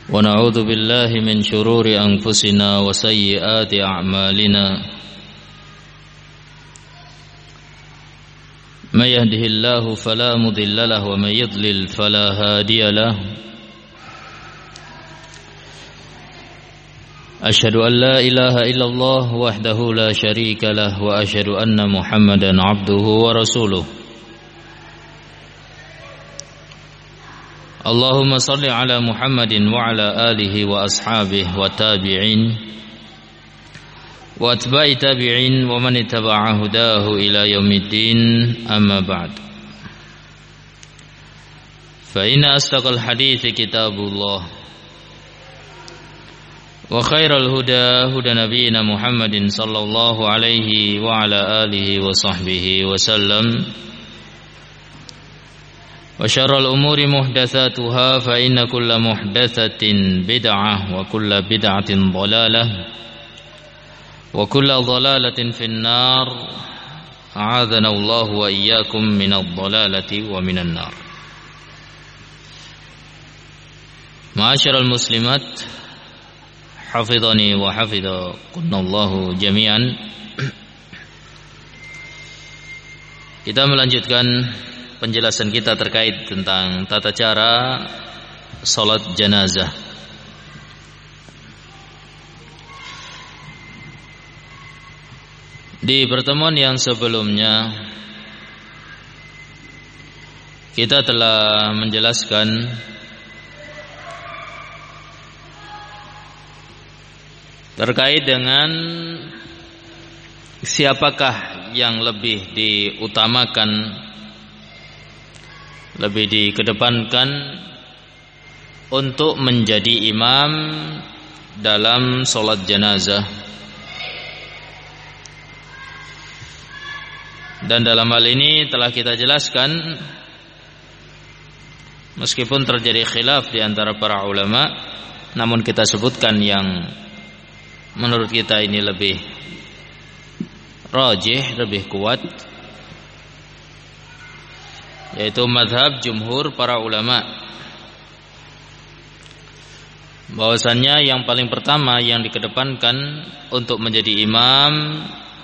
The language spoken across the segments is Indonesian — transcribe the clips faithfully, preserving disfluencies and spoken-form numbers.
ونعوذ بالله من شرور أنفسنا وسيئات أعمالنا من يهده الله فلا مضل له ومن يضلل فلا هادي له أشهد أن لا إله إلا الله وحده لا شريك له وأشهد أن محمدا عبده ورسوله اللهم صل على محمد وعلى آله وأصحابه والتابعين وأتباع تابعين ومن اتبع هداه إلى يوم الدين أما بعد فإن أصدق الحديث كتاب الله وخير الهدى هدى نبينا محمد صلى الله عليه وعلى آله وصحبه وسلم وشر الأمور محدثاتها فإن كل محدثة بدعة وكل بدعة ضلالة وكل ضلالة في النار أعاذنا الله وإياكم من الضلالة ومن النار. معاشر المسلمات حفظني وحفظكم الله جميعا. Kita melanjutkan penjelasan kita terkait tentang tata cara salat jenazah. Di pertemuan yang sebelumnya kita telah menjelaskan terkait dengan siapakah yang lebih diutamakan, lebih dikedepankan untuk menjadi imam dalam sholat jenazah. Dan dalam hal ini telah kita jelaskan, meskipun terjadi khilaf di antara para ulama, namun kita sebutkan yang menurut kita ini lebih rajih, lebih kuat, yaitu mazhab jumhur para ulama, bahwasannya yang paling pertama yang dikedepankan untuk menjadi imam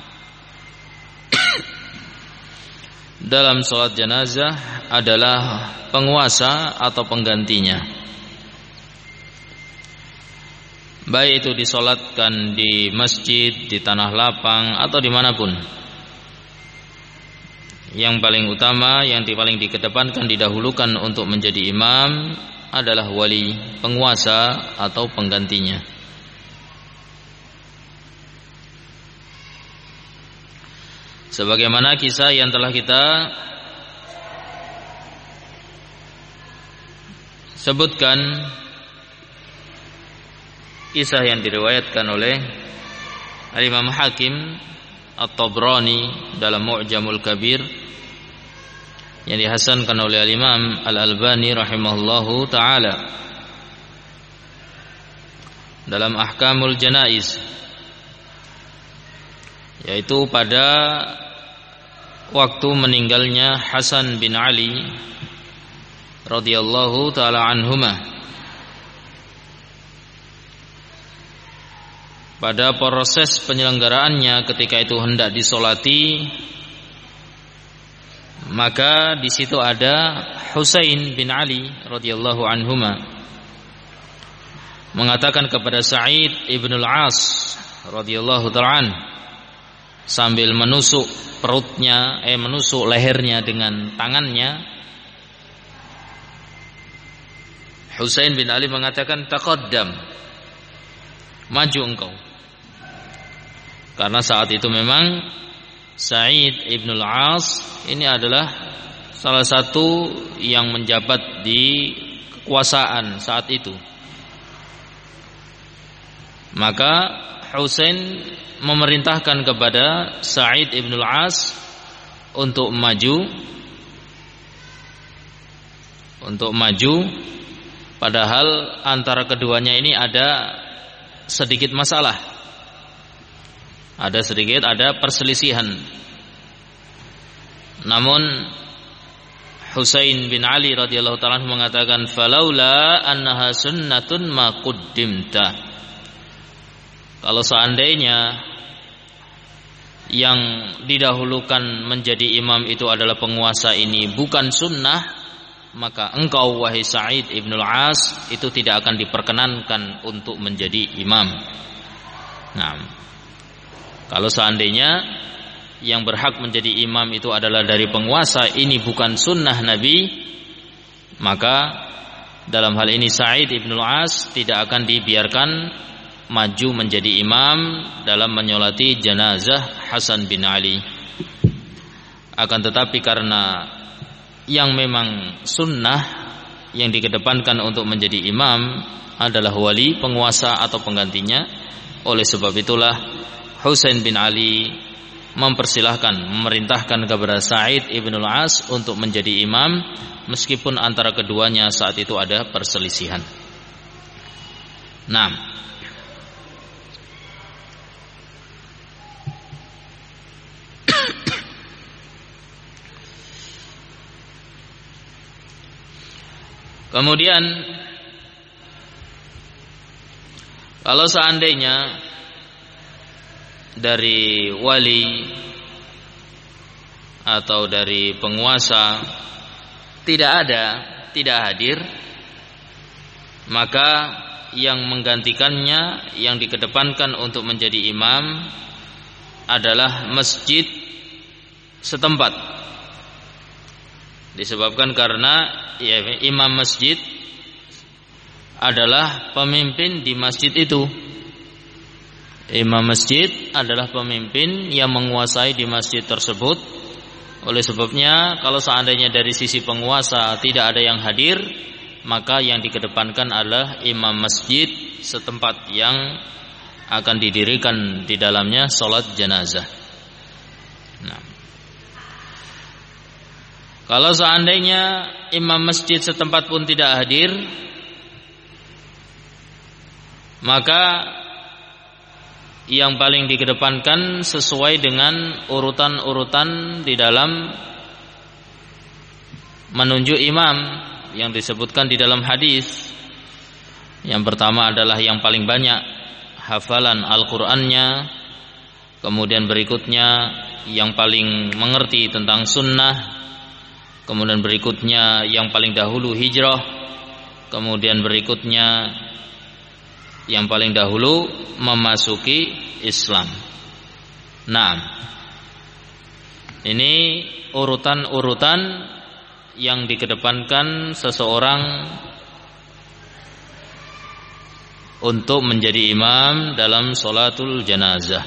dalam sholat jenazah adalah penguasa atau penggantinya, baik itu disolatkan di masjid, di tanah lapang, atau dimanapun. Yang paling utama, yang paling dikedepankan, didahulukan untuk menjadi imam adalah wali, penguasa atau penggantinya. Sebagaimana kisah yang telah kita sebutkan, kisah yang diriwayatkan oleh Imam Hakim At-Tabrani dalam Mu'jamul Kabir, yang dihasankan oleh Imam Al-Albani rahimahullahu ta'ala dalam Ahkamul Janaiz, yaitu pada waktu meninggalnya Hasan bin Ali radhiyallahu ta'ala anhuma, pada proses penyelenggaraannya ketika itu hendak disolati, maka di situ ada Husain bin Ali radhiyallahu anhuma mengatakan kepada Sa'id ibn al-As radhiyallahu ta'ala an, sambil menusuk perutnya, eh menusuk lehernya dengan tangannya, Husain bin Ali mengatakan, taqaddam, maju engkau. Karena saat itu memang Sa'id ibn al-As ini adalah salah satu yang menjabat di kekuasaan saat itu. Maka Husain memerintahkan kepada Sa'id ibn al-As untuk maju, untuk maju, padahal antara keduanya ini ada sedikit masalah, ada sedikit ada perselisihan. Namun Husain bin Ali radhiyallahu ta'ala mengatakan, "Falaula annaha sunnatun ma quddimta." Kalau seandainya yang didahulukan menjadi imam itu adalah penguasa ini bukan sunnah, maka engkau wahai Sa'id ibn al-As itu tidak akan diperkenankan untuk menjadi imam. Nah, kalau seandainya yang berhak menjadi imam itu adalah dari penguasa, ini bukan sunnah Nabi, maka dalam hal ini Sa'id ibn al-As tidak akan dibiarkan maju menjadi imam dalam menyolati jenazah Hasan bin Ali. Akan tetapi karena yang memang sunnah yang dikedepankan untuk menjadi imam adalah wali, penguasa atau penggantinya, oleh sebab itulah Husain bin Ali mempersilahkan, memerintahkan kepada Sa'id ibn al-As untuk menjadi imam, meskipun antara keduanya saat itu ada perselisihan. Nah, kemudian kalau seandainya dari wali atau dari penguasa tidak ada, tidak hadir, maka yang menggantikannya, yang dikedepankan untuk menjadi imam adalah masjid setempat. Disebabkan karena ya, imam masjid adalah pemimpin di masjid itu. Imam masjid adalah pemimpin yang menguasai di masjid tersebut. Oleh sebabnya kalau seandainya dari sisi penguasa tidak ada yang hadir, maka yang dikedepankan adalah imam masjid setempat yang akan didirikan di dalamnya sholat jenazah. Nah, kalau seandainya imam masjid setempat pun tidak hadir, maka yang paling dikedepankan sesuai dengan urutan-urutan di dalam menunjuk imam yang disebutkan di dalam hadis. Yang pertama adalah yang paling banyak hafalan Al-Qur'annya, kemudian berikutnya yang paling mengerti tentang sunnah, kemudian berikutnya yang paling dahulu hijrah, kemudian berikutnya yang paling dahulu memasuki Islam. Nah, ini urutan-urutan yang dikedepankan seseorang untuk menjadi imam dalam sholatul janazah.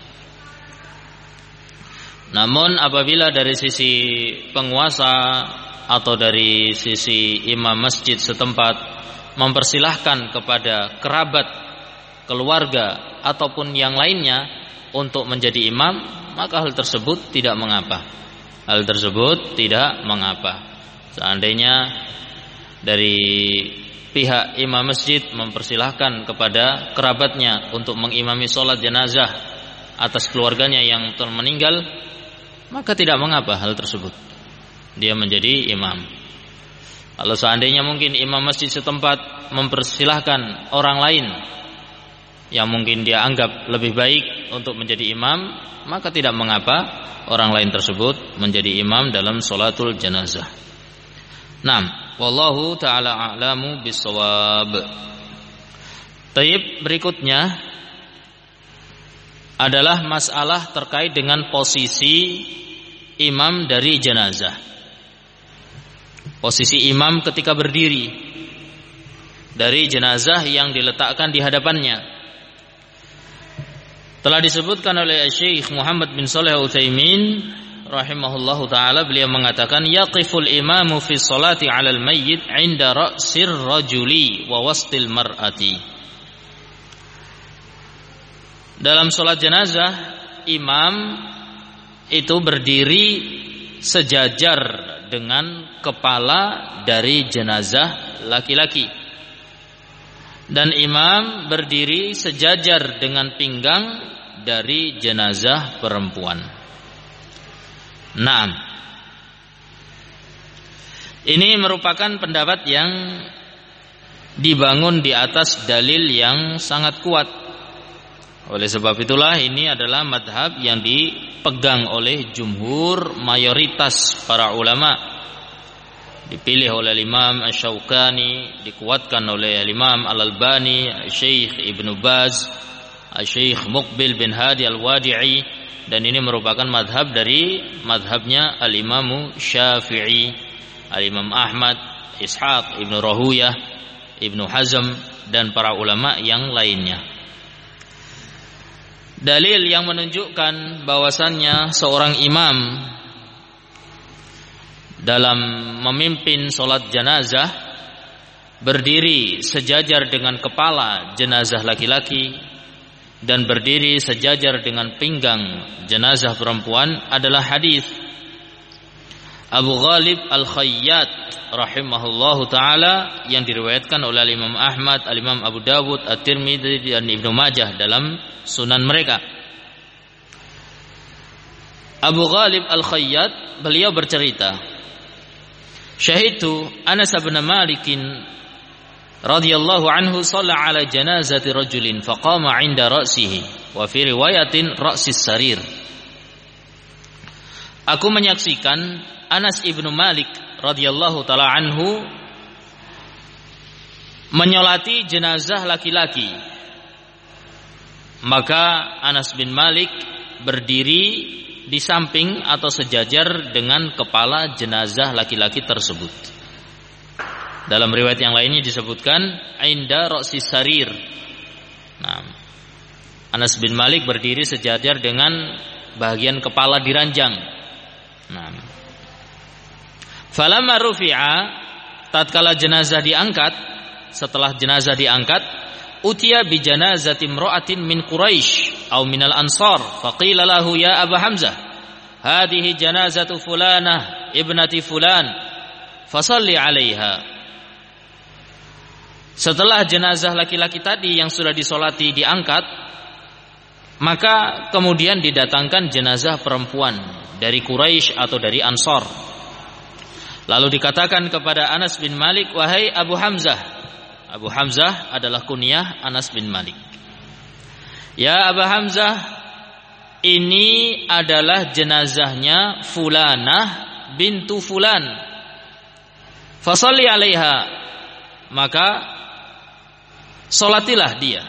Namun apabila dari sisi penguasa atau dari sisi imam masjid setempat mempersilahkan kepada kerabat, keluarga ataupun yang lainnya untuk menjadi imam, maka hal tersebut tidak mengapa. Hal tersebut tidak mengapa. Seandainya dari pihak imam masjid mempersilahkan kepada kerabatnya untuk mengimami sholat jenazah atas keluarganya yang telah meninggal, maka tidak mengapa hal tersebut, dia menjadi imam. Kalau seandainya mungkin imam masjid setempat mempersilahkan orang lain yang mungkin dia anggap lebih baik untuk menjadi imam, maka tidak mengapa orang lain tersebut menjadi imam dalam sholatul janazah. Naam, wallahu ta'ala a'lamu bissawab. Taib, berikutnya adalah masalah terkait dengan posisi imam dari jenazah. Posisi imam ketika berdiri dari jenazah yang diletakkan di hadapannya. Telah disebutkan oleh Syekh Muhammad bin Shalih Al-Utsaimin rahimahullahu taala, beliau mengatakan yaqiful imamu fi sholati 'alal mayyit 'inda ra'sir rajuli wa wastil mar'ati. Dalam salat jenazah, imam itu berdiri sejajar dengan kepala dari jenazah laki-laki, dan imam berdiri sejajar dengan pinggang dari jenazah perempuan. Naam. Ini merupakan pendapat yang dibangun di atas dalil yang sangat kuat. Oleh sebab itulah ini adalah madhab yang dipegang oleh jumhur mayoritas para ulama. Dipilih oleh Imam Asy-Syaukani, dikuatkan oleh Imam Al-Albani, Syekh Ibnu Baz, Syekh Muqbil bin Hadi Al-Wadi'i, dan ini merupakan madhab dari madhabnya Al-Imam Syafi'i, Al-Imam Ahmad, Ishaq Ibnu Rahuyah, Ibnu Hazm, dan para ulama yang lainnya. Dalil yang menunjukkan bahwasannya seorang imam dalam memimpin sholat jenazah berdiri sejajar dengan kepala jenazah laki-laki dan berdiri sejajar dengan pinggang jenazah perempuan adalah hadis Abu Ghalib Al-Khayyat rahimahullahu taala yang diriwayatkan oleh Imam Ahmad, Imam Abu Dawud, At-Tirmidzi dan Ibnu Majah dalam sunan mereka. Abu Ghalib Al-Khayyat beliau bercerita, "Syahidtu Anas bin Malik radhiyallahu anhu shalla ala janazati rajulin faqama 'inda ra'sihi wa fi riwayatin ra'sis sarir." Aku menyaksikan Anas ibnu Malik radhiyallahu taala anhu menyolati jenazah laki-laki. Maka Anas bin Malik berdiri di samping atau sejajar dengan kepala jenazah laki-laki tersebut. Dalam riwayat yang lainnya disebutkan inda ra'sis sarir. Nah, Anas bin Malik berdiri sejajar dengan bagian kepala diranjang. Nah, falamma rufi'a, tatkala jenazah diangkat, setelah jenazah diangkat, utiya bi janazati imra'atin min Quraisy aw minal ansar, faqila lahu ya Abu Hamzah, hadhihi janazatu fulanah ibnati fulan, fasalli 'alaiha. Setelah jenazah laki-laki tadi yang sudah disolati diangkat, maka kemudian didatangkan jenazah perempuan dari Quraisy atau dari Ansar. Lalu dikatakan kepada Anas bin Malik, wahai Abu Hamzah. Abu Hamzah adalah kunyah Anas bin Malik. Ya Abu Hamzah, ini adalah jenazahnya fulanah bintu fulan. Fasalli 'alaiha. Maka salatilah dia.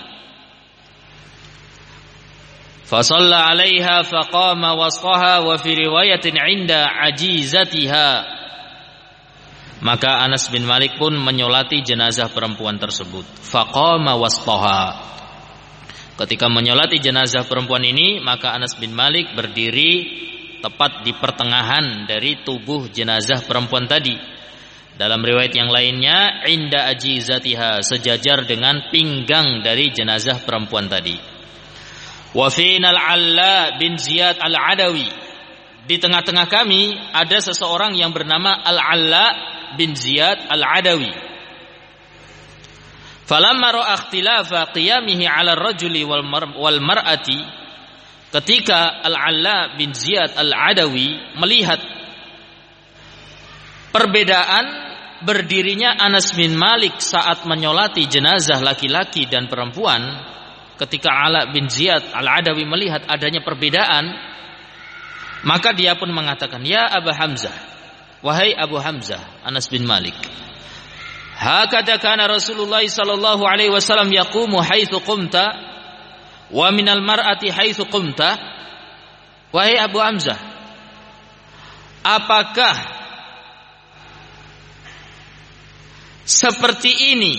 Fasalla 'alaiha faqama wasqaha wa fi riwayatin 'inda ajizatiha. Maka Anas bin Malik pun menyolati jenazah perempuan tersebut. Faqama wasqaha. Ketika menyolati jenazah perempuan ini, maka Anas bin Malik berdiri tepat di pertengahan dari tubuh jenazah perempuan tadi. Dalam riwayat yang lainnya, inda ajizatiha, sejajar dengan pinggang dari jenazah perempuan tadi. Wa fina al-Alla bin Ziyad al-Adawi. Di tengah-tengah kami ada seseorang yang bernama Al-Alla bin Ziyad al-Adawi. Falamma ra'a ikhtilafa qiyamihi 'ala ar-rajuli wal mar'ati, ketika Al-Alla bin Ziyad al-Adawi melihat perbedaan berdirinya Anas bin Malik saat menyolati jenazah laki-laki dan perempuan, ketika Ala bin Ziyad al-Adawi melihat adanya perbedaan, maka dia pun mengatakan, ya Abu Hamzah, wahai Abu Hamzah, Anas bin Malik, hakada kana Rasulullah sallallahu alaihi wasallam yaqumu haitsu qumta wa minal mar'ati haitsu qumta. Wahai Abu Hamzah, apakah seperti ini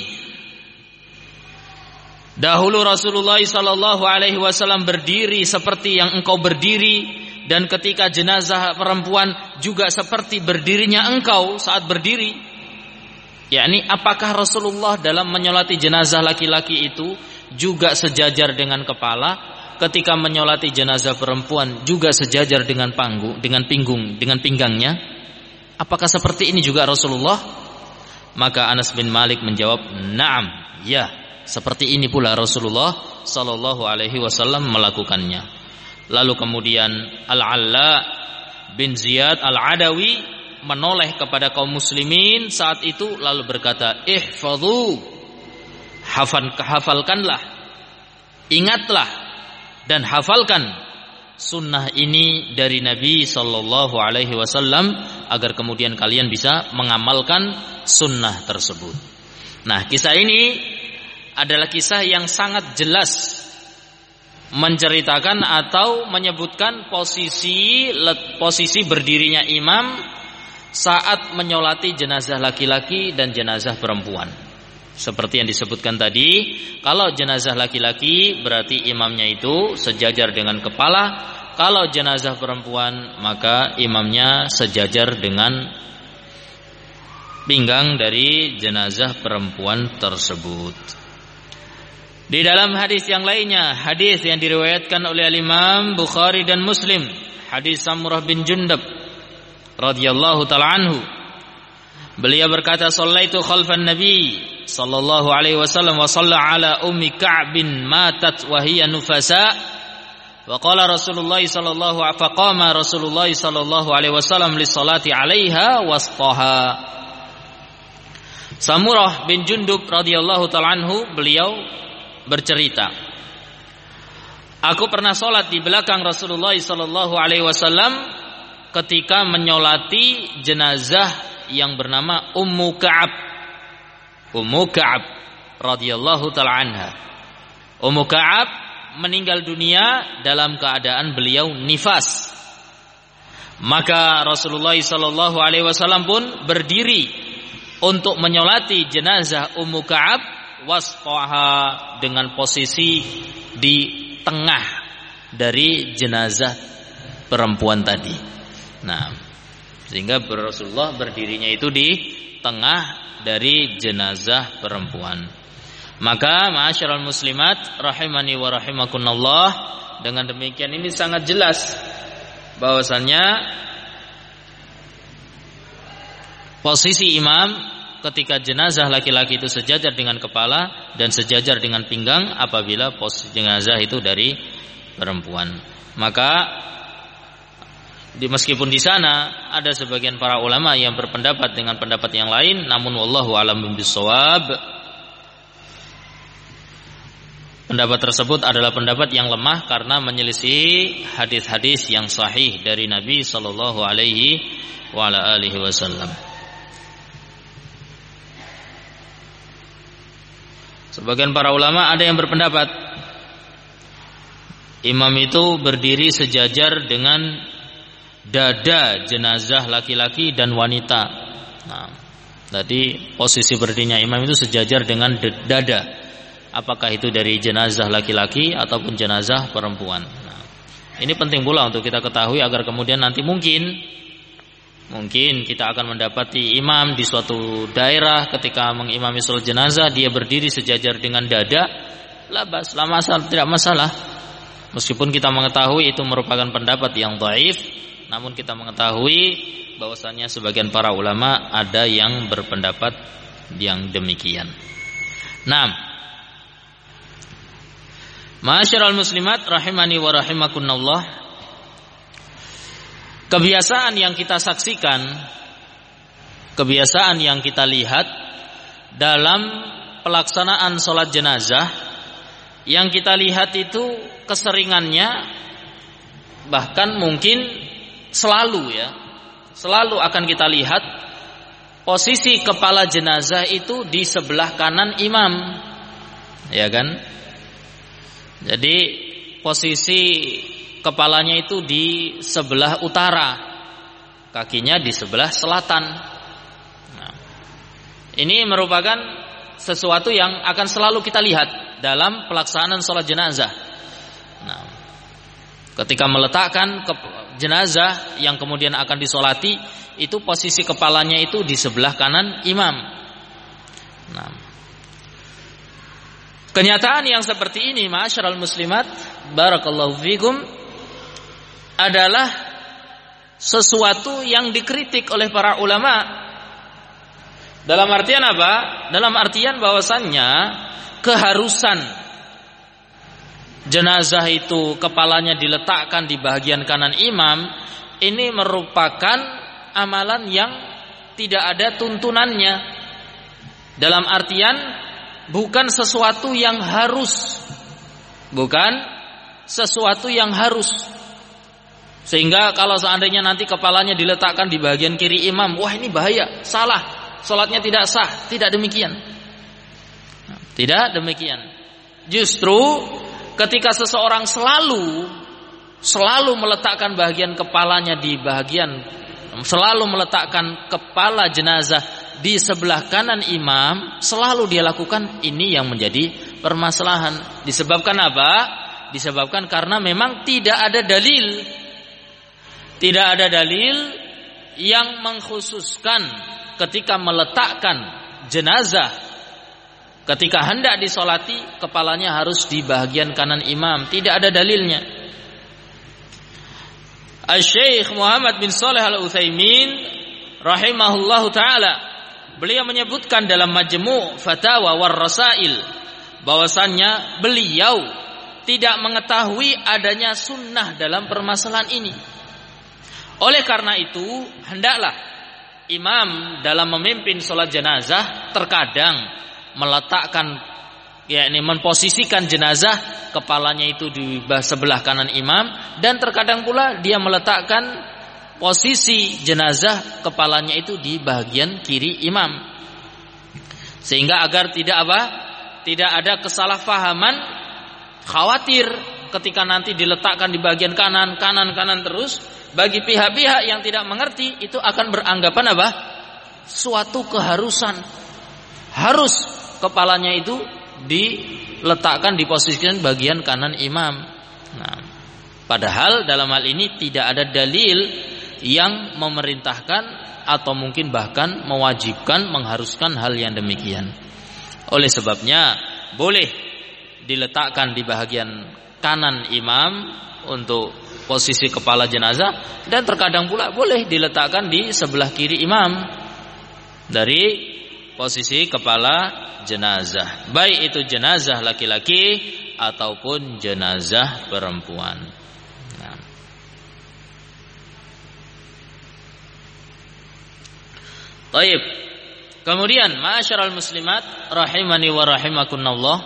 dahulu Rasulullah sallallahu alaihi wasallam berdiri seperti yang engkau berdiri, dan ketika jenazah perempuan juga seperti berdirinya engkau saat berdiri? Yakni apakah Rasulullah dalam menyolati jenazah laki-laki itu juga sejajar dengan kepala, ketika menyolati jenazah perempuan juga sejajar dengan panggung, dengan pinggung, dengan pinggangnya? Apakah seperti ini juga Rasulullah? Maka Anas bin Malik menjawab, "Na'am, ya, seperti ini pula Rasulullah sallallahu alaihi wasallam melakukannya." Lalu kemudian Al-Alla bin Ziyad al-Adawi menoleh kepada kaum muslimin saat itu lalu berkata, ihfadhu, hafalkanlah, ingatlah dan hafalkan sunnah ini dari Nabi sallallahu alaihi wasallam agar kemudian kalian bisa mengamalkan sunnah tersebut. Nah, kisah ini adalah kisah yang sangat jelas menceritakan atau menyebutkan posisi posisi berdirinya imam saat menyolati jenazah laki-laki dan jenazah perempuan. Seperti yang disebutkan tadi, kalau jenazah laki-laki berarti imamnya itu sejajar dengan kepala, kalau jenazah perempuan maka imamnya sejajar dengan pinggang dari jenazah perempuan tersebut. Di dalam hadis yang lainnya, hadis yang diriwayatkan oleh Imam Bukhari dan Muslim, hadis Samurah bin Jundab radhiyallahu taala anhu, beliau berkata, "Shallaitu khalfan Nabi sallallahu alaihi wasallam wa shalla ala ummi Ka'bin matat wa hiya nufasa." Wa qala Rasulullah sallallahu alaihi faqama Rasulullah sallallahu alaihi wasallam li salati 'alaiha wastaha. Samurah bin Jundub radhiyallahu taala anhu beliau bercerita, aku pernah sholat di belakang Rasulullah sallallahu alaihi wasallam ketika menyolati jenazah yang bernama Ummu Ka'ab. Ummu Ka'ab radhiyallahu taala anha. Ummu Ka'ab meninggal dunia dalam keadaan beliau nifas. Maka Rasulullah sallallahu alaihi wasallam pun berdiri untuk menyolati jenazah Ummu Ka'ab wasqaha, dengan posisi di tengah dari jenazah perempuan tadi. Nah, sehingga Rasulullah berdirinya itu di tengah dari jenazah perempuan. Maka ma'asyiral muslimat rahimani wa rahimakumullah, dengan demikian ini sangat jelas bahwasannya posisi imam ketika jenazah laki-laki itu sejajar dengan kepala dan sejajar dengan pinggang apabila posisi jenazah itu dari perempuan. Maka di, meskipun di sana ada sebagian para ulama yang berpendapat dengan pendapat yang lain, namun wallahu a'lam bishawab, pendapat tersebut adalah pendapat yang lemah karena menyelisihi hadis-hadis yang sahih dari Nabi sallallahu alaihi wa ala alihi wasallam. Sebagian para ulama ada yang berpendapat imam itu berdiri sejajar dengan dada jenazah laki-laki dan wanita. Nah, tadi posisi berdirinya imam itu sejajar dengan dada, apakah itu dari jenazah laki-laki ataupun jenazah perempuan. Nah, ini penting pula untuk kita ketahui agar kemudian nanti mungkin Mungkin kita akan mendapati imam di suatu daerah ketika mengimami sholat jenazah dia berdiri sejajar dengan dada, labas, lah masalah, tidak masalah. Meskipun kita mengetahui itu merupakan pendapat yang dhaif, namun kita mengetahui bahwasannya sebagian para ulama ada yang berpendapat yang demikian. Naam. Ma'asyiral muslimat rahimani wa rahimakumullah. Kebiasaan yang kita saksikan, kebiasaan yang kita lihat dalam pelaksanaan sholat jenazah, yang kita lihat itu keseringannya bahkan mungkin selalu ya, selalu akan kita lihat posisi kepala jenazah itu di sebelah kanan imam, ya kan? Jadi posisi kepalanya itu di sebelah utara, kakinya di sebelah selatan. Nah, ini merupakan sesuatu yang akan selalu kita lihat dalam pelaksanaan sholat jenazah. Nah, ketika meletakkan ke jenazah yang kemudian akan disolati, itu posisi kepalanya itu di sebelah kanan imam. Nah, kenyataan yang seperti ini, ma'asyiral muslimat, barakallahu fikum, adalah sesuatu yang dikritik oleh para ulama. Dalam artian apa? Dalam artian bahwasannya keharusan jenazah itu kepalanya diletakkan di bagian kanan imam, ini merupakan amalan yang tidak ada tuntunannya. Dalam artian bukan sesuatu yang harus, bukan sesuatu yang harus. Sehingga kalau seandainya nanti kepalanya diletakkan di bagian kiri imam, wah ini bahaya, salah, salatnya tidak sah. Tidak demikian. Tidak demikian. Justru ketika seseorang selalu selalu meletakkan bagian kepalanya di bagian, selalu meletakkan kepala jenazah di sebelah kanan imam, selalu dia lakukan, ini yang menjadi permasalahan. Disebabkan apa? Disebabkan karena memang tidak ada dalil. Tidak ada dalil yang mengkhususkan ketika meletakkan jenazah, ketika hendak disolati, kepalanya harus di bagian kanan imam. Tidak ada dalilnya. Al-Syeikh Muhammad bin Shalih Al-Utsaimin rahimahullahu ta'ala, beliau menyebutkan dalam Majmu' Fatawa war Rasail bahwasannya beliau tidak mengetahui adanya sunnah dalam permasalahan ini. Oleh karena itu, hendaklah imam dalam memimpin sholat jenazah terkadang meletakkan, yakni memposisikan jenazah, kepalanya itu di sebelah kanan imam, dan terkadang pula dia meletakkan posisi jenazah, kepalanya itu di bagian kiri imam. Sehingga agar tidak apa? Tidak ada kesalahpahaman, khawatir ketika nanti diletakkan di bagian kanan, kanan, kanan terus, bagi pihak-pihak yang tidak mengerti itu akan beranggapan apa? Suatu keharusan. Harus kepalanya itu diletakkan, diposisikan bagian kanan imam. Nah, padahal dalam hal ini tidak ada dalil yang memerintahkan atau mungkin bahkan mewajibkan, mengharuskan hal yang demikian. Oleh sebabnya boleh diletakkan di bagian kanan imam untuk posisi kepala jenazah, dan terkadang pula boleh diletakkan di sebelah kiri imam dari posisi kepala jenazah, baik itu jenazah laki-laki ataupun jenazah perempuan. Nah. Baik. Kemudian ma'asyiral muslimat rahimani wa rahimakumullah,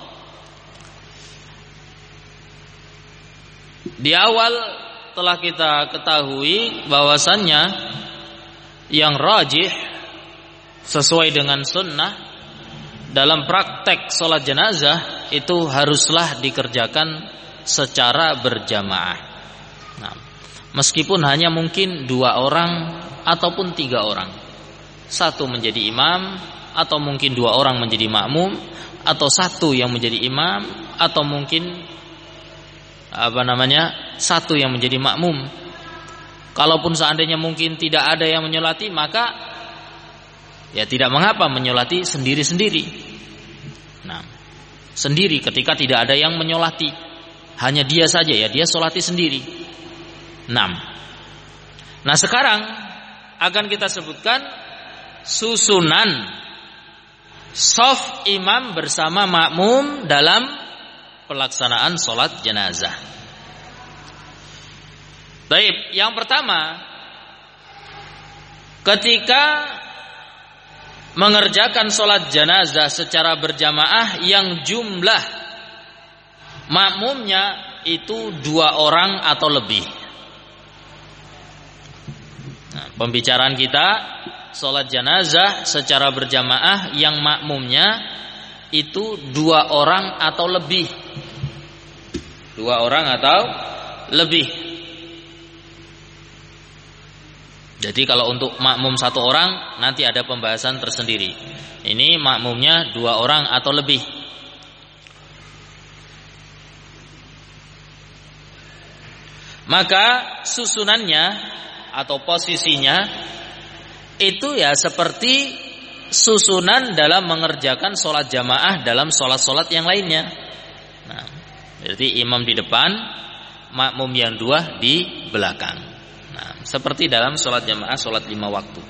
di awal telah kita ketahui bahwasannya yang rajih sesuai dengan sunnah dalam praktek sholat jenazah itu haruslah dikerjakan secara berjamaah. Nah, meskipun hanya mungkin dua orang ataupun tiga orang, satu menjadi imam atau mungkin dua orang menjadi makmum, atau satu yang menjadi imam atau mungkin apa namanya satu yang menjadi makmum. Kalaupun seandainya mungkin tidak ada yang menyolati, maka ya tidak mengapa menyolati sendiri-sendiri. Nah, sendiri ketika tidak ada yang menyolati, hanya dia saja, ya dia solati sendiri. Nah, nah sekarang akan kita sebutkan susunan shaf imam bersama makmum dalam pelaksanaan sholat jenazah. Baik, yang pertama, ketika mengerjakan sholat jenazah secara berjamaah yang jumlah makmumnya itu dua orang atau lebih. Nah, pembicaraan kita sholat jenazah secara berjamaah yang makmumnya itu dua orang atau lebih. Dua orang atau lebih. Jadi kalau untuk makmum satu orang nanti ada pembahasan tersendiri. Ini makmumnya dua orang atau lebih. Maka susunannya atau posisinya itu ya seperti susunan dalam mengerjakan sholat jamaah dalam sholat-sholat yang lainnya. Nah, jadi imam di depan, makmum yang dua di belakang. Nah, seperti dalam sholat jamaah, sholat lima waktu.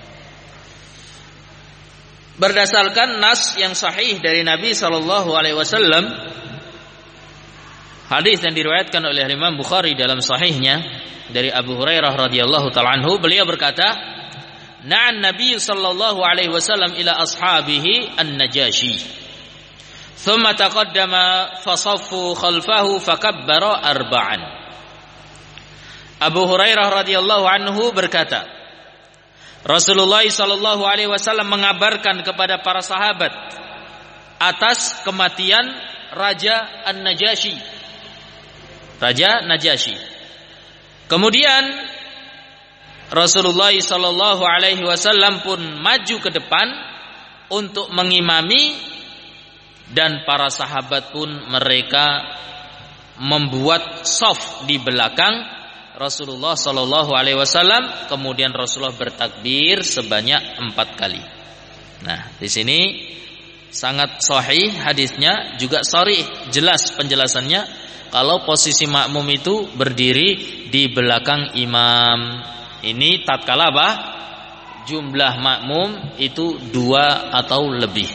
Berdasarkan nas yang sahih dari Nabi Shallallahu Alaihi Wasallam, hadis yang diriwayatkan oleh Imam Bukhari dalam sahihnya, dari Abu Hurairah radhiyallahu taala anhu, beliau berkata, "Na'an Nabi sallallahu alaihi wasallam ila ashabihi an-Najashi. Thumma taqaddama fasaffu khalfahu fakabbara arba'an." Abu Hurairah radhiyallahu anhu berkata, Rasulullah sallallahu alaihi wasallam mengabarkan kepada para sahabat atas kematian Raja An-Najashi. Raja Najasyi. Kemudian Rasulullah sallallahu alaihi wasallam pun maju ke depan untuk mengimami, dan para sahabat pun mereka membuat shaf di belakang Rasulullah sallallahu alaihi wasallam. Kemudian Rasulullah bertakbir sebanyak empat kali. Nah, di sini sangat sahih hadisnya, juga sharih, jelas penjelasannya. Kalau posisi makmum itu berdiri di belakang imam. Ini tatkala apa? Jumlah makmum itu dua atau lebih.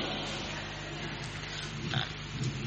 Nah.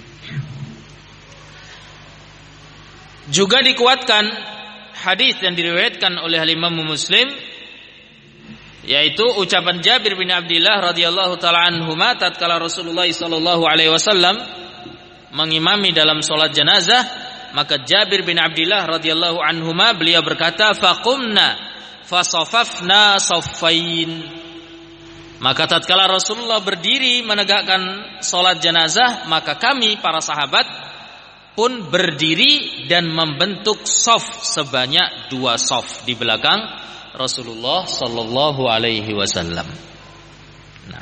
Juga dikuatkan hadis yang diriwayatkan oleh Imam Muslim, yaitu ucapan Jabir bin Abdullah radhiyallahu taala anhuma tatkala Rasulullah sallallahu alaihi wasallam mengimami dalam salat jenazah, maka Jabir bin Abdullah radhiyallahu anhuma beliau berkata, faqumna fasafafna saffain. Maka tatkala Rasulullah berdiri menegakkan salat jenazah, maka kami para sahabat pun berdiri dan membentuk shaf sebanyak dua shaf di belakang Rasulullah sallallahu alaihi wasallam. Nah.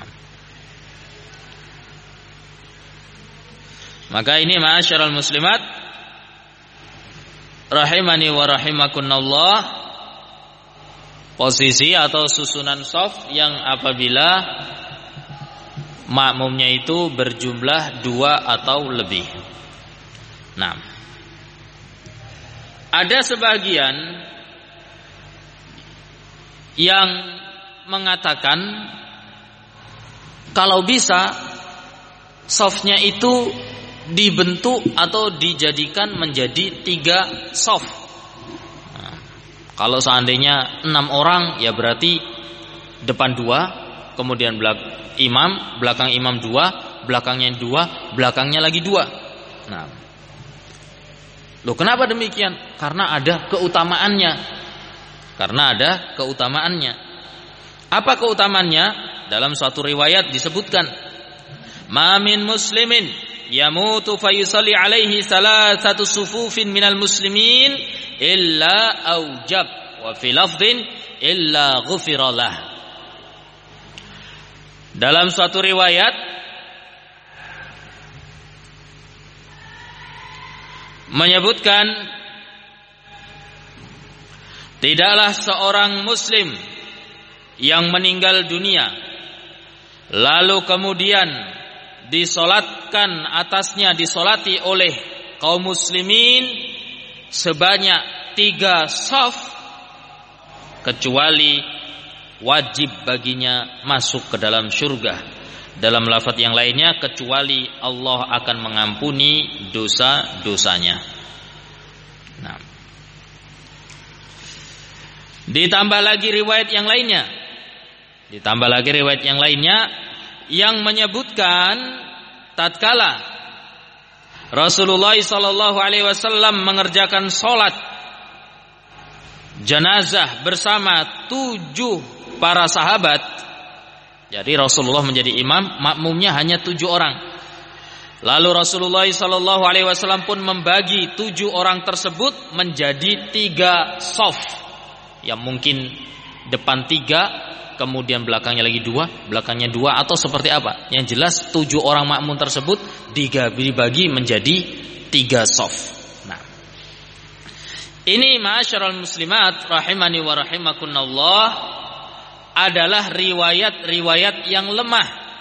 Maka ini ma'asyiral muslimat rahimani wa rahimakunallah, posisi atau susunan shaf yang apabila makmumnya itu berjumlah dua atau lebih. Nah, ada sebagian yang mengatakan kalau bisa shafnya itu dibentuk atau dijadikan menjadi tiga shaf. Nah, kalau seandainya enam orang, ya berarti depan dua, kemudian belakang imam, belakang imam dua, belakangnya dua, belakangnya lagi dua. Nah, loh, kenapa demikian? Karena ada keutamaannya. Karena ada keutamaannya. Apa keutamaannya? Dalam suatu riwayat disebutkan, "Ma min muslimin yamutu fayusalli alaihi salasatu sufufin minal muslimin illa aujab wa fi lafdhin illa ghufiralah." Dalam suatu riwayat menyebutkan, tidaklah seorang muslim yang meninggal dunia lalu kemudian disolatkan atasnya, disolati oleh kaum muslimin sebanyak tiga shaf, kecuali wajib baginya masuk ke dalam surga. Dalam lafaz yang lainnya, kecuali Allah akan mengampuni dosa-dosanya. Nah, ditambah lagi riwayat yang lainnya, ditambah lagi riwayat yang lainnya yang menyebutkan tatkala Rasulullah sallallahu alaihi wasallam mengerjakan salat jenazah bersama tujuh para sahabat. Jadi Rasulullah menjadi imam, makmumnya hanya tujuh orang. Lalu Rasulullah sallallahu alaihi wasallam pun membagi tujuh orang tersebut menjadi tiga shaf, yang mungkin depan tiga, kemudian belakangnya lagi dua, belakangnya dua, atau seperti apa. Yang jelas tujuh orang makmum tersebut dibagi menjadi tiga shaf. Nah, ini ma'asyiral muslimat rahimani wa rahimakunallah adalah riwayat-riwayat yang lemah.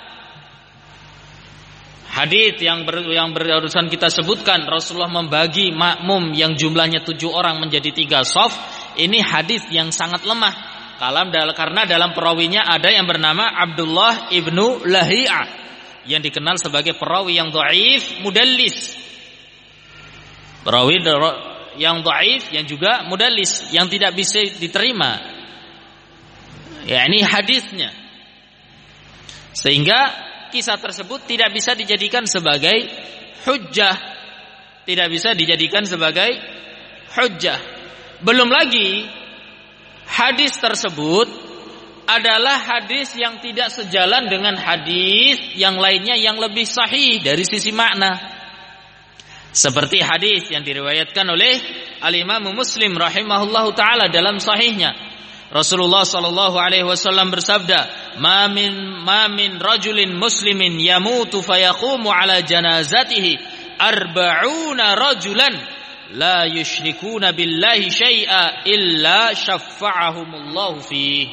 Hadis yang ber, yang barusan kita sebutkan, Rasulullah membagi makmum yang jumlahnya tujuh orang menjadi tiga shaf, ini hadis yang sangat lemah. Karena dalam perawinya ada yang bernama Abdullah ibnu Lahiyah, yang dikenal sebagai perawi yang dhaif, mudallis. Perawi yang dhaif, yang juga mudallis, yang tidak bisa diterima. Ya, ini hadisnya. Sehingga kisah tersebut tidak bisa dijadikan sebagai hujjah, tidak bisa dijadikan sebagai hujjah. Belum lagi hadis tersebut adalah hadis yang tidak sejalan dengan hadis yang lainnya yang lebih sahih dari sisi makna. Seperti hadis yang diriwayatkan oleh Al-Imam Muslim rahimahullahu taala dalam sahihnya. Rasulullah sallallahu alaihi wasallam bersabda, "Ma min ma min rajulin muslimin yamutu fayaqumu ala janazatihi arba'una rajulan la yusyrikuna billahi syai'a illa syafa'ahumullahu fihi."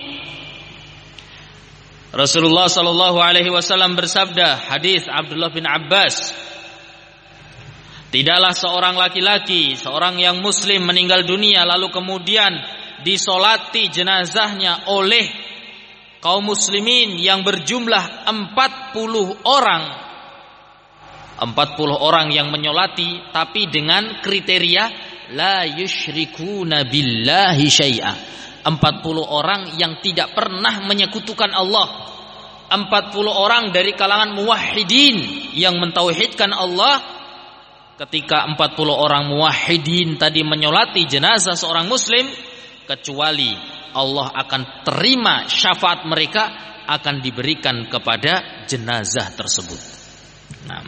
Rasulullah sallallahu alaihi wasallam bersabda, hadis Abdullah bin Abbas, tidaklah seorang laki-laki, seorang yang muslim meninggal dunia lalu kemudian disolati jenazahnya oleh kaum muslimin yang berjumlah empat puluh orang. empat puluh orang yang menyolati, tapi dengan kriteria la yusyrikuna billahi syai'a. empat puluh orang yang tidak pernah menyekutukan Allah. empat puluh orang dari kalangan muwahhidin yang mentauhidkan Allah. Ketika empat puluh orang muwahhidin tadi menyolati jenazah seorang muslim, kecuali Allah akan terima syafaat mereka, akan diberikan kepada jenazah tersebut. Nah,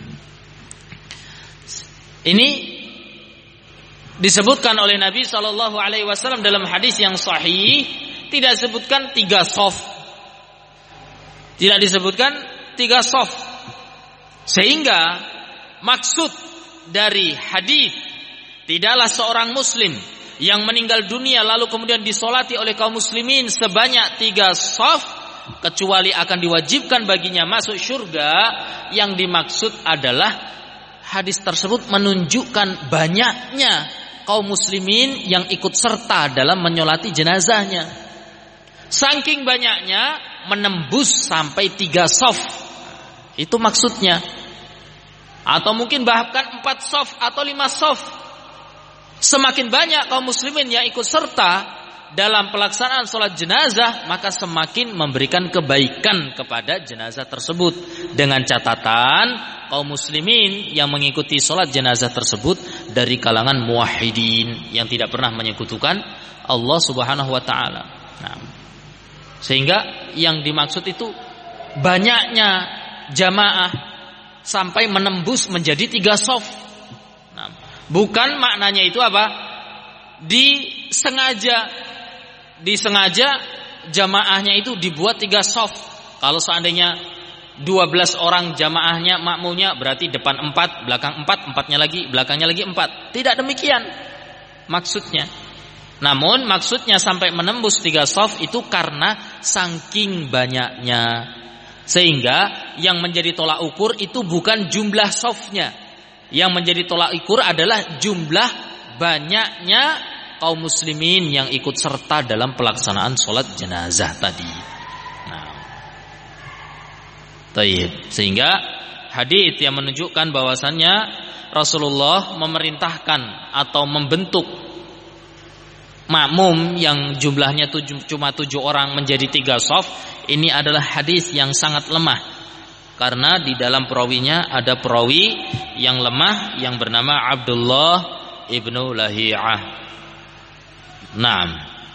ini disebutkan oleh Nabi shallallahu alaihi wasallam dalam hadis yang sahih. Tidak disebutkan tiga shaf, tidak disebutkan tiga shaf, sehingga maksud dari hadis tidaklah seorang muslim yang meninggal dunia lalu kemudian disolati oleh kaum muslimin sebanyak tiga shaf kecuali akan diwajibkan baginya masuk surga. Yang dimaksud adalah hadis tersebut menunjukkan banyaknya kaum muslimin yang ikut serta dalam menyolati jenazahnya. Saking banyaknya menembus sampai tiga shaf, itu maksudnya. Atau mungkin bahkan empat shaf atau lima shaf. Semakin banyak kaum muslimin yang ikut serta dalam pelaksanaan sholat jenazah, maka semakin memberikan kebaikan kepada jenazah tersebut. Dengan catatan kaum muslimin yang mengikuti sholat jenazah tersebut dari kalangan muwahhidin yang tidak pernah menyekutukan Allah subhanahu wa ta'ala. Nah, sehingga yang dimaksud itu banyaknya jamaah sampai menembus menjadi tiga shaf. Nah, bukan maknanya itu apa? Disengaja, disengaja jamaahnya itu dibuat tiga shaf. Kalau seandainya dua belas orang jamaahnya makmumnya, berarti depan empat, belakang empat, empatnya lagi, belakangnya lagi empat. Tidak demikian maksudnya. Namun maksudnya sampai menembus tiga shaf itu karena saking banyaknya. Sehingga yang menjadi tolak ukur itu bukan jumlah shafnya. Yang menjadi tolak ukur adalah jumlah banyaknya kaum muslimin yang ikut serta dalam pelaksanaan sholat jenazah tadi. Nah, taib. Sehingga hadits yang menunjukkan bahwasannya Rasulullah memerintahkan atau membentuk makmum yang jumlahnya tujuh, cuma tujuh orang menjadi tiga shaf, ini adalah hadis yang sangat lemah karena di dalam perawinya ada perawi yang lemah yang bernama Abdullah ibnu Lahiyah. Naam.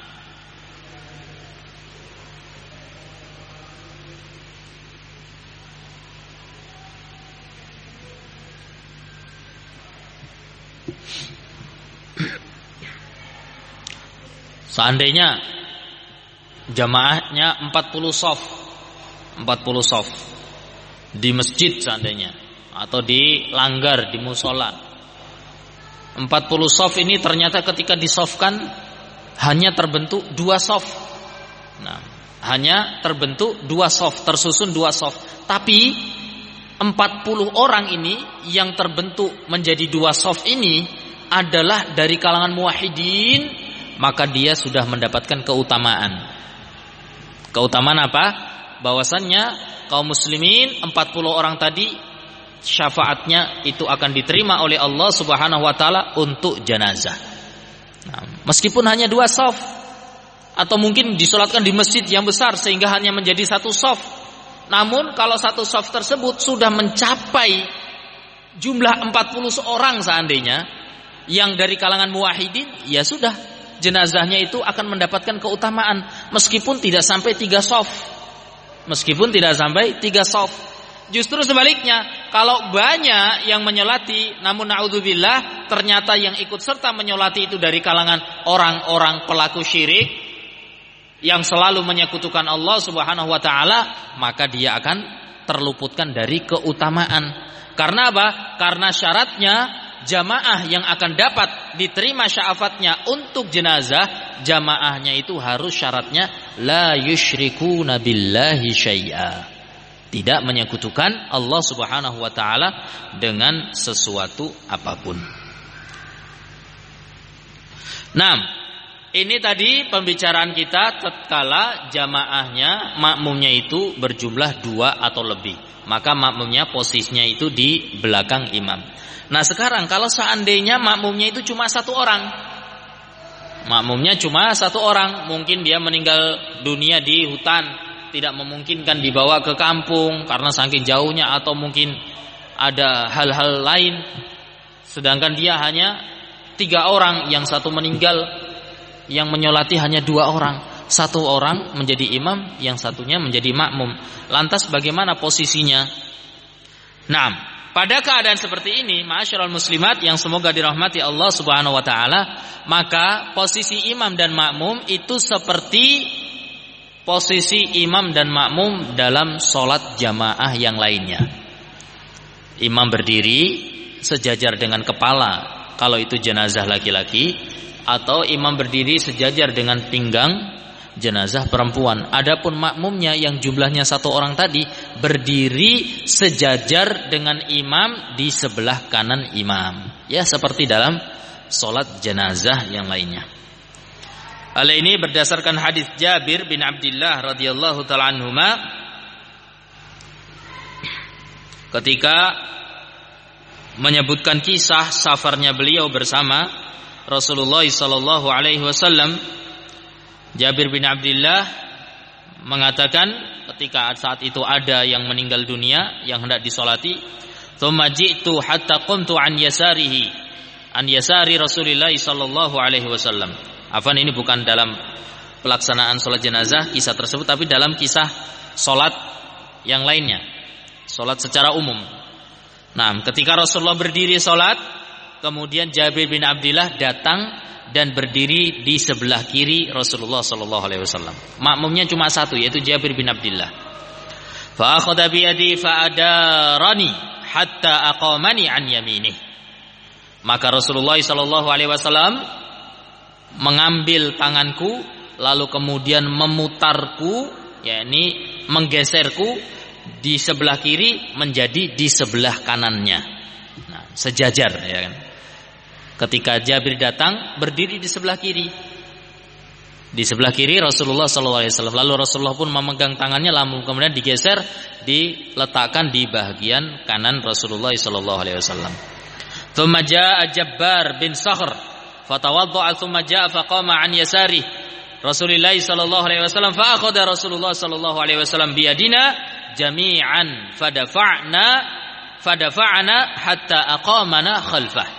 Seandainya jamaahnya empat puluh shaf, empat puluh shaf di masjid seandainya, atau di langgar, di musola, empat puluh shaf ini ternyata ketika disofkan hanya terbentuk dua shaf. Nah, hanya terbentuk dua shaf, tersusun dua shaf. Tapi empat puluh orang ini yang terbentuk menjadi dua shaf ini adalah dari kalangan muwahhidin, maka dia sudah mendapatkan keutamaan. Keutamaan apa? Bahwasannya kaum muslimin empat puluh orang tadi syafaatnya itu akan diterima oleh Allah Subhanahu wa taala untuk jenazah. Nah, meskipun hanya dua shaf atau mungkin disolatkan di masjid yang besar sehingga hanya menjadi satu shaf. Namun kalau satu shaf tersebut sudah mencapai jumlah empat puluh orang seandainya yang dari kalangan muwahhidin, ya sudah, jenazahnya itu akan mendapatkan keutamaan meskipun tidak sampai tiga shaf. Meskipun tidak sampai tiga shaf. Justru sebaliknya, kalau banyak yang menyolati, namun na'udzubillah ternyata yang ikut serta menyolati itu dari kalangan orang-orang pelaku syirik yang selalu menyekutukan Allah Subhanahu wa taala, maka dia akan terluputkan dari keutamaan. Karena apa? Karena syaratnya jamaah yang akan dapat diterima syafaatnya untuk jenazah, jamaahnya itu harus syaratnya la yusyrikuna billahi syai'a. Tidak menyekutukan Allah Subhanahu wa taala dengan sesuatu apapun. Nah, ini tadi pembicaraan kita tatkala jamaahnya, makmumnya itu berjumlah dua atau lebih. Maka makmumnya posisinya itu di belakang imam. Nah sekarang kalau seandainya makmumnya itu cuma satu orang, makmumnya cuma satu orang, mungkin dia meninggal dunia di hutan, tidak memungkinkan dibawa ke kampung karena saking jauhnya, atau mungkin ada hal-hal lain, sedangkan dia hanya tiga orang, yang satu meninggal, yang menyolati hanya dua orang. Satu orang menjadi imam, yang satunya menjadi makmum. Lantas bagaimana posisinya? Nah, pada keadaan seperti ini, ma'asyiral muslimat yang semoga dirahmati Allah Subhanahu wa taala, maka posisi imam dan makmum itu seperti posisi imam dan makmum dalam sholat jamaah yang lainnya. Imam berdiri sejajar dengan kepala kalau itu jenazah laki-laki, atau imam berdiri sejajar dengan pinggang jenazah perempuan. Adapun makmumnya yang jumlahnya satu orang tadi berdiri sejajar dengan imam di sebelah kanan imam. Ya, seperti dalam sholat jenazah yang lainnya. Hal ini berdasarkan hadis Jabir bin Abdullah radhiyallahu taala anhuma, ketika menyebutkan kisah safarnya beliau bersama Rasulullah sallallahu alaihi wasallam. Jabir bin Abdullah mengatakan ketika saat itu ada yang meninggal dunia yang hendak disolati, tsumma ji'tu hatta qumtu an yasarihi an yasari Rasulillah sallallahu alaihi wasallam. Afan, ini bukan dalam pelaksanaan salat jenazah kisah tersebut, tapi dalam kisah salat yang lainnya, salat secara umum. Nah, ketika Rasulullah berdiri salat, kemudian Jabir bin Abdullah datang dan berdiri di sebelah kiri Rasulullah sallallahu alaihi wasallam. Makmumnya cuma satu, yaitu Jabir bin Abdullah. Fa akhadha bi yadi fa adarani hatta aqamani an yaminih. Maka Rasulullah sallallahu alaihi wasallam mengambil tanganku lalu kemudian memutarku, yakni menggeserku di sebelah kiri menjadi di sebelah kanannya. Nah, sejajar, ya kan. Ketika Jabir datang, berdiri di sebelah kiri. Di sebelah kiri Rasulullah sallallahu alaihi wasallam. Lalu Rasulullah pun memegang tangannya, lalu kemudian digeser, diletakkan di bagian kanan Rasulullah sallallahu alaihi wasallam. Tsumma jaa Jabbar bin Sakhr, fatawadda'a tsumma jaa faqama an yasari Rasulullah sallallahu alaihi wasallam, fa akhadha Rasulullah sallallahu alaihi wasallam bi yadina jami'an fadafa'na fadafa'na hatta aqamana khalfah.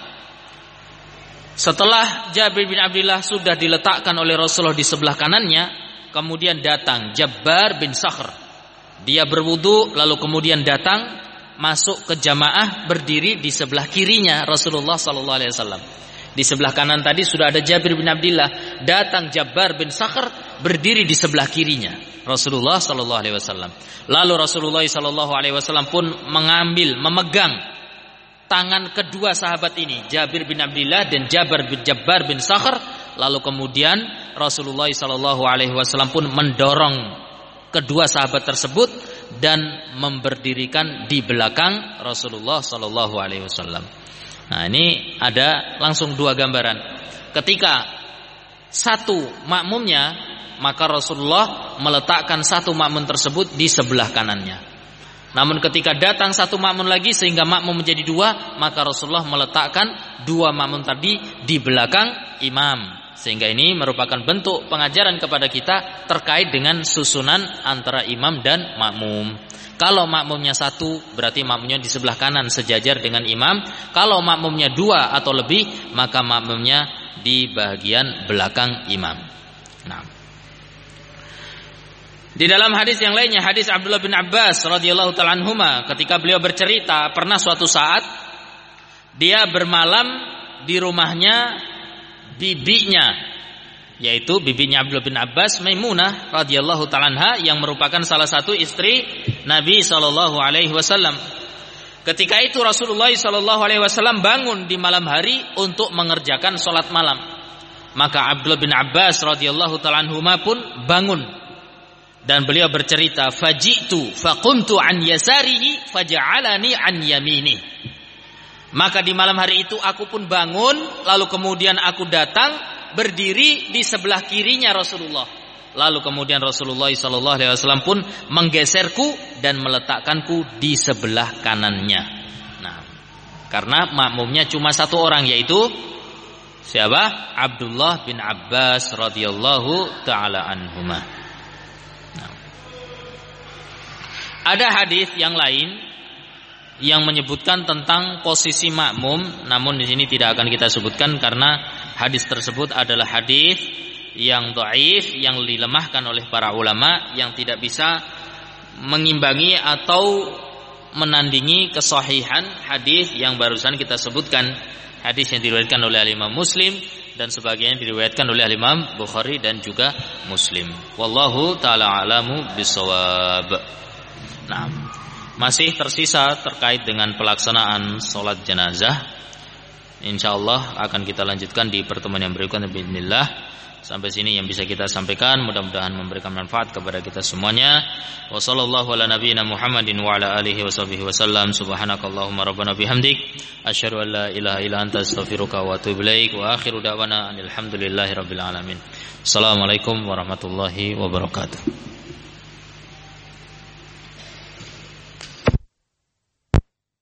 Setelah Jabir bin Abdullah sudah diletakkan oleh Rasulullah di sebelah kanannya, kemudian datang Jabbar bin Sakhr. Dia berwudu lalu kemudian datang masuk ke jamaah berdiri di sebelah kirinya Rasulullah sallallahu alaihi wasallam. Di sebelah kanan tadi sudah ada Jabir bin Abdullah, datang Jabbar bin Sakhr berdiri di sebelah kirinya Rasulullah sallallahu alaihi wasallam. Lalu Rasulullah sallallahu alaihi wasallam pun mengambil, memegang tangan kedua sahabat ini, Jabir bin Abdullah dan Jabbar bin Jabbar bin Sakhr. Lalu kemudian Rasulullah sallallahu alaihi wasallam pun mendorong kedua sahabat tersebut dan memberdirikan di belakang Rasulullah sallallahu alaihi wasallam. Nah, ini ada langsung dua gambaran. Ketika satu makmumnya, maka Rasulullah meletakkan satu makmum tersebut di sebelah kanannya. Namun ketika datang satu makmum lagi sehingga makmum menjadi dua, maka Rasulullah meletakkan dua makmum tadi di belakang imam. Sehingga ini merupakan bentuk pengajaran kepada kita terkait dengan susunan antara imam dan makmum. Kalau makmumnya satu, berarti makmumnya di sebelah kanan sejajar dengan imam. Kalau makmumnya dua atau lebih, maka makmumnya di bagian belakang imam. Nah, di dalam hadis yang lainnya, hadis Abdullah bin Abbas radhiyallahu ta'ala anhuma, ketika beliau bercerita pernah suatu saat dia bermalam di rumahnya bibinya, yaitu bibinya Abdullah bin Abbas, Maimunah radhiyallahu ta'ala anha, yang merupakan salah satu istri Nabi sallallahu alaihi wasallam. Ketika itu Rasulullah sallallahu alaihi wasallam bangun di malam hari untuk mengerjakan salat malam. Maka Abdullah bin Abbas radhiyallahu ta'ala anhuma pun bangun dan beliau bercerita, faji'tu faqumtu an yasarihi faja'alani an yamini. Maka di malam hari itu aku pun bangun, lalu kemudian aku datang berdiri di sebelah kirinya Rasulullah. Lalu kemudian Rasulullah sallallahu alaihi wasallam pun menggeserku dan meletakkanku di sebelah kanannya. Nah, karena makmumnya cuma satu orang, yaitu siapa? Abdullah bin Abbas radhiyallahu taala anhuma. Nah, ada hadis yang lain yang menyebutkan tentang posisi makmum, namun di sini tidak akan kita sebutkan karena hadis tersebut adalah hadis yang dhaif, yang dilemahkan oleh para ulama, yang tidak bisa mengimbangi atau menandingi kesahihan hadis yang barusan kita sebutkan. Hadis yang diriwayatkan oleh Imam Muslim dan sebagian diriwayatkan oleh Imam Bukhari dan juga Muslim. Wallahu taala alamu bissawab. Nah, masih tersisa terkait dengan pelaksanaan sholat jenazah. InsyaAllah akan kita lanjutkan di pertemuan yang berikutnya bismillah. Sampai sini yang bisa kita sampaikan, mudah-mudahan memberikan manfaat kepada kita semuanya. Wa sallallahu ala nabiyyina Muhammadin wa ala alihi washabihi wasallam. Subhanakallahumma rabbana bihamdik asyhadu an la ilaha illa anta astaghfiruka wa atubu ilaik. Wa akhiru da'wana alhamdulillahi rabbil alamin. Assalamualaikum warahmatullahi wabarakatuh.